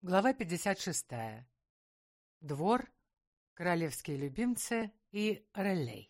Глава 56. Двор, королевские любимцы и Реллей.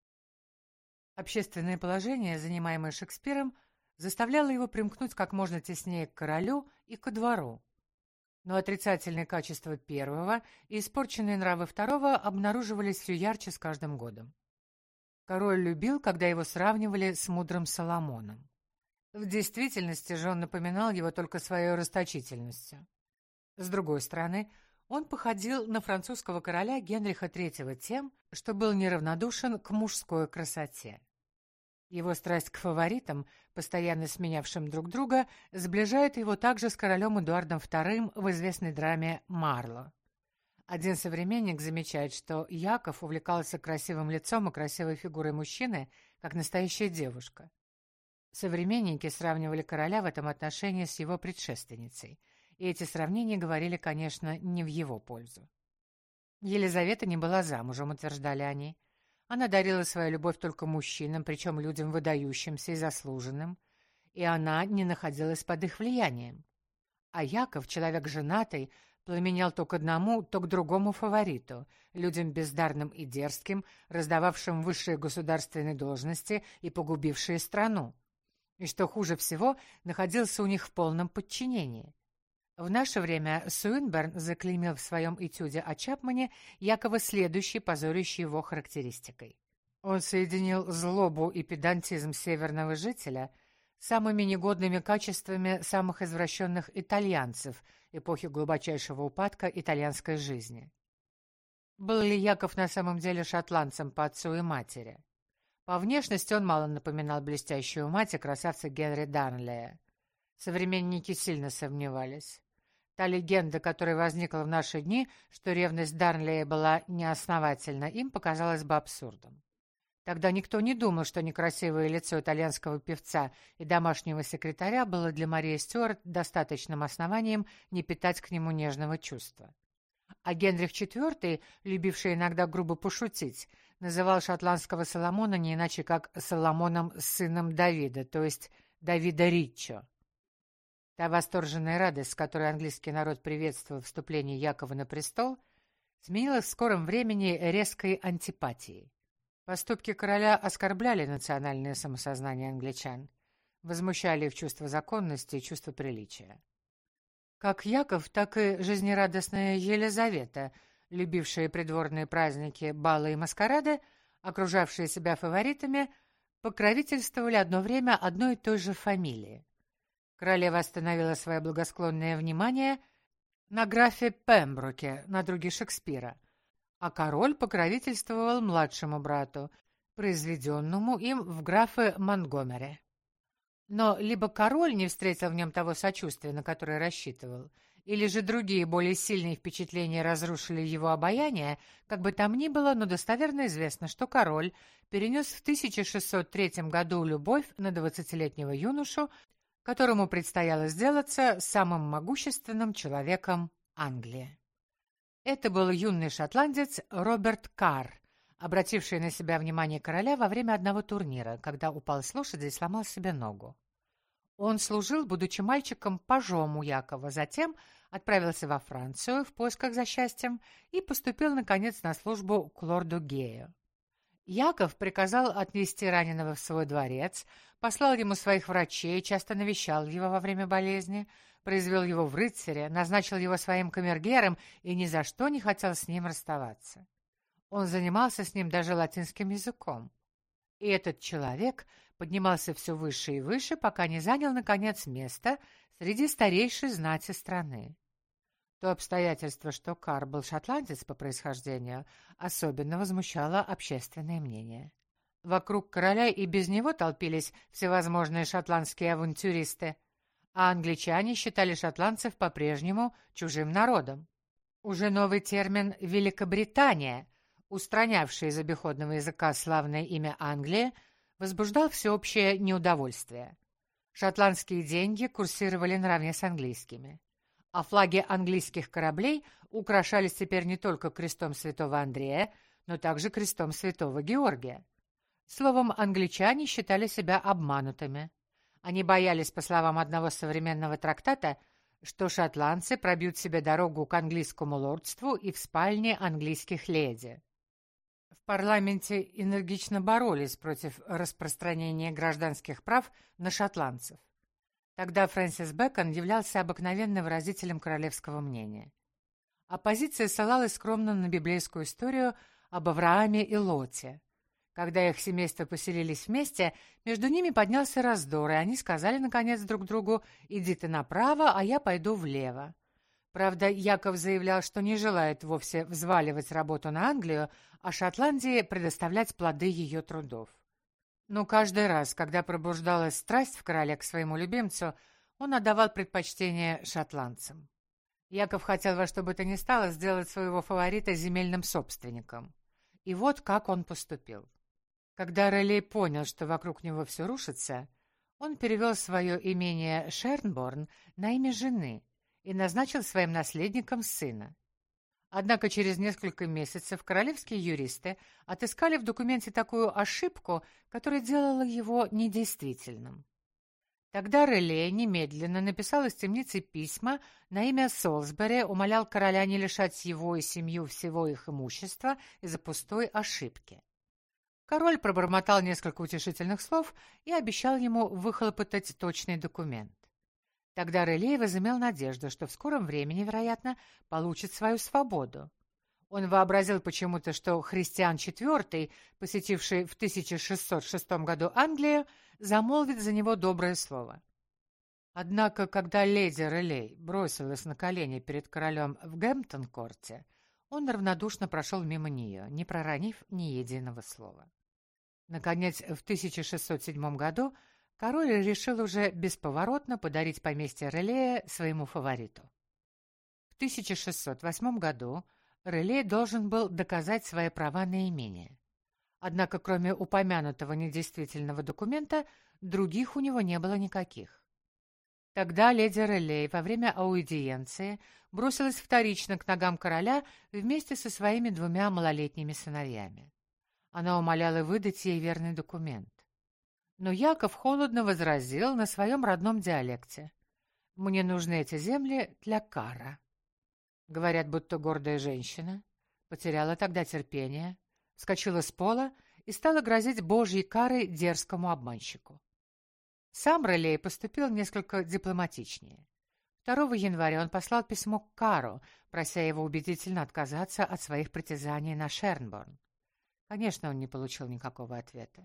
Общественное положение, занимаемое Шекспиром, заставляло его примкнуть как можно теснее к королю и ко двору. Но отрицательные качества первого и испорченные нравы второго обнаруживались все ярче с каждым годом. Король любил, когда его сравнивали с мудрым Соломоном. В действительности же он напоминал его только своей расточительностью. С другой стороны, он походил на французского короля Генриха III тем, что был неравнодушен к мужской красоте. Его страсть к фаворитам, постоянно сменявшим друг друга, сближает его также с королем Эдуардом II в известной драме «Марло». Один современник замечает, что Яков увлекался красивым лицом и красивой фигурой мужчины, как настоящая девушка. Современники сравнивали короля в этом отношении с его предшественницей, и эти сравнения говорили, конечно, не в его пользу. Елизавета не была замужем, утверждали они. Она дарила свою любовь только мужчинам, причем людям выдающимся и заслуженным, и она не находилась под их влиянием. А Яков, человек женатый, пламенял то к одному, то к другому фавориту, людям бездарным и дерзким, раздававшим высшие государственные должности и погубившие страну. И, что хуже всего, находился у них в полном подчинении. В наше время Суинберн заклеймил в своем этюде о Чапмане Якова следующей позорящей его характеристикой. Он соединил злобу и педантизм северного жителя с самыми негодными качествами самых извращенных итальянцев эпохи глубочайшего упадка итальянской жизни. Был ли Яков на самом деле шотландцем по отцу и матери? По внешности он мало напоминал блестящую мать и красавца Генри Дарнлея. Современники сильно сомневались. Та легенда, которая возникла в наши дни, что ревность Дарнлея была неосновательна, им показалась бы абсурдом. Тогда никто не думал, что некрасивое лицо итальянского певца и домашнего секретаря было для Марии Стюарт достаточным основанием не питать к нему нежного чувства. А Генрих IV, любивший иногда грубо пошутить, называл шотландского Соломона не иначе как Соломоном сыном Давида, то есть Давида Риччо. Та восторженная радость, с которой английский народ приветствовал вступление Якова на престол, сменилась в скором времени резкой антипатией. Поступки короля оскорбляли национальное самосознание англичан, возмущали их чувство законности и чувство приличия. Как Яков, так и жизнерадостная Елизавета, любившие придворные праздники, балы и маскарады, окружавшие себя фаворитами, покровительствовали одно время одной и той же фамилии. Королева остановила свое благосклонное внимание на графе Пемброке, на друге Шекспира, а король покровительствовал младшему брату, произведенному им в графы Монтгомери. Но либо король не встретил в нем того сочувствия, на которое рассчитывал, или же другие более сильные впечатления разрушили его обаяние, как бы там ни было, но достоверно известно, что король перенес в 1603 году любовь на 20-летнего юношу, которому предстояло сделаться самым могущественным человеком Англии. Это был юный шотландец Роберт Карр, обративший на себя внимание короля во время одного турнира, когда упал с лошади и сломал себе ногу. Он служил, будучи мальчиком, пажом у Якова, затем отправился во Францию в поисках за счастьем и поступил, наконец, на службу к лорду Гею. Яков приказал отнести раненого в свой дворец, послал ему своих врачей, часто навещал его во время болезни, произвел его в рыцаре, назначил его своим камергером и ни за что не хотел с ним расставаться. Он занимался с ним даже латинским языком. И этот человек поднимался все выше и выше, пока не занял, наконец, место среди старейшей знати страны. То обстоятельство, что Карр был шотландец по происхождению, особенно возмущало общественное мнение. Вокруг короля и без него толпились всевозможные шотландские авантюристы, а англичане считали шотландцев по-прежнему чужим народом. Уже новый термин «Великобритания», устранявший из обиходного языка славное имя Англии, возбуждал всеобщее неудовольствие. Шотландские деньги курсировали наравне с английскими. А флаги английских кораблей украшались теперь не только крестом святого Андрея, но также крестом святого Георгия. Словом, англичане считали себя обманутыми. Они боялись, по словам одного современного трактата, что шотландцы пробьют себе дорогу к английскому лордству и в спальне английских леди. В парламенте энергично боролись против распространения гражданских прав на шотландцев. Тогда Фрэнсис Бэкон являлся обыкновенным выразителем королевского мнения. Оппозиция ссылалась скромно на библейскую историю об Аврааме и Лоте. Когда их семейства поселились вместе, между ними поднялся раздор, и они сказали, наконец, друг другу: «Иди ты направо, а я пойду влево». Правда, Яков заявлял, что не желает вовсе взваливать работу на Англию, а Шотландии предоставлять плоды ее трудов. Но каждый раз, когда пробуждалась страсть в короле к своему любимцу, он отдавал предпочтение шотландцам. Яков хотел во что бы то ни стало сделать своего фаворита земельным собственником. И вот как он поступил. Когда Релей понял, что вокруг него все рушится, он перевел свое имение Шернборн на имя жены и назначил своим наследником сына. Однако через несколько месяцев королевские юристы отыскали в документе такую ошибку, которая делала его недействительным. Тогда Релей немедленно написал из темницы письма на имя Солсбери, умолял короля не лишать его и семью всего их имущества из-за пустой ошибки. Король пробормотал несколько утешительных слов и обещал ему выхлопотать точный документ. Тогда Релей возымел надежду, что в скором времени, вероятно, получит свою свободу. Он вообразил почему-то, что Христиан IV, посетивший в 1606 году Англию, замолвит за него доброе слово. Однако, когда леди Релей бросилась на колени перед королем в Гэмптон-корте, он равнодушно прошел мимо нее, не проронив ни единого слова. Наконец, в 1607 году король решил уже бесповоротно подарить поместье Релея своему фавориту. В 1608 году Релей должен был доказать свои права на имение. Однако, кроме упомянутого недействительного документа, других у него не было никаких. Тогда леди Релей во время аудиенции бросилась вторично к ногам короля вместе со своими 2 малолетними сыновьями. Она умоляла выдать ей верный документ. Но Яков холодно возразил на своем родном диалекте: «Мне нужны эти земли для кара». Говорят, будто гордая женщина потеряла тогда терпение, вскочила с пола и стала грозить божьей карой дерзкому обманщику. Сам Релей поступил несколько дипломатичнее. 2 января он послал письмо к Кару, прося его убедительно отказаться от своих притязаний на Шернборн. Конечно, он не получил никакого ответа.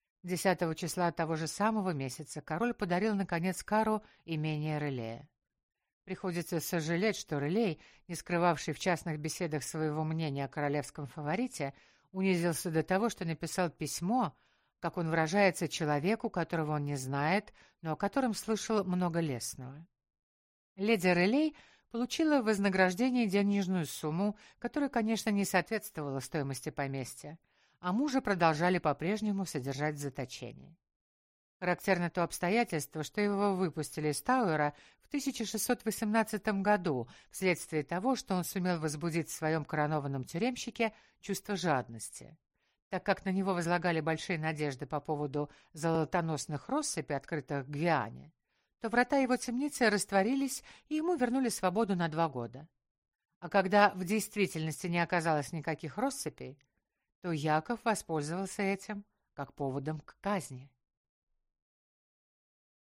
10 числа того же самого месяца король подарил, наконец, Кару имение Релея. Приходится сожалеть, что Релей, не скрывавший в частных беседах своего мнения о королевском фаворите, унизился до того, что написал письмо, как он выражается, человеку, которого он не знает, но о котором слышал много лестного. Леди Релей получила в вознаграждение денежную сумму, которая, конечно, не соответствовала стоимости поместья, а мужа продолжали по-прежнему содержать в заточении. Характерно то обстоятельство, что его выпустили из Тауэра в 1618 году вследствие того, что он сумел возбудить в своем коронованном тюремщике чувство жадности. Так как на него возлагали большие надежды по поводу золотоносных россыпей, открытых в Гвиане, то врата его темницы растворились, и ему вернули свободу на 2 года. А когда в действительности не оказалось никаких россыпей, то Яков воспользовался этим как поводом к казни.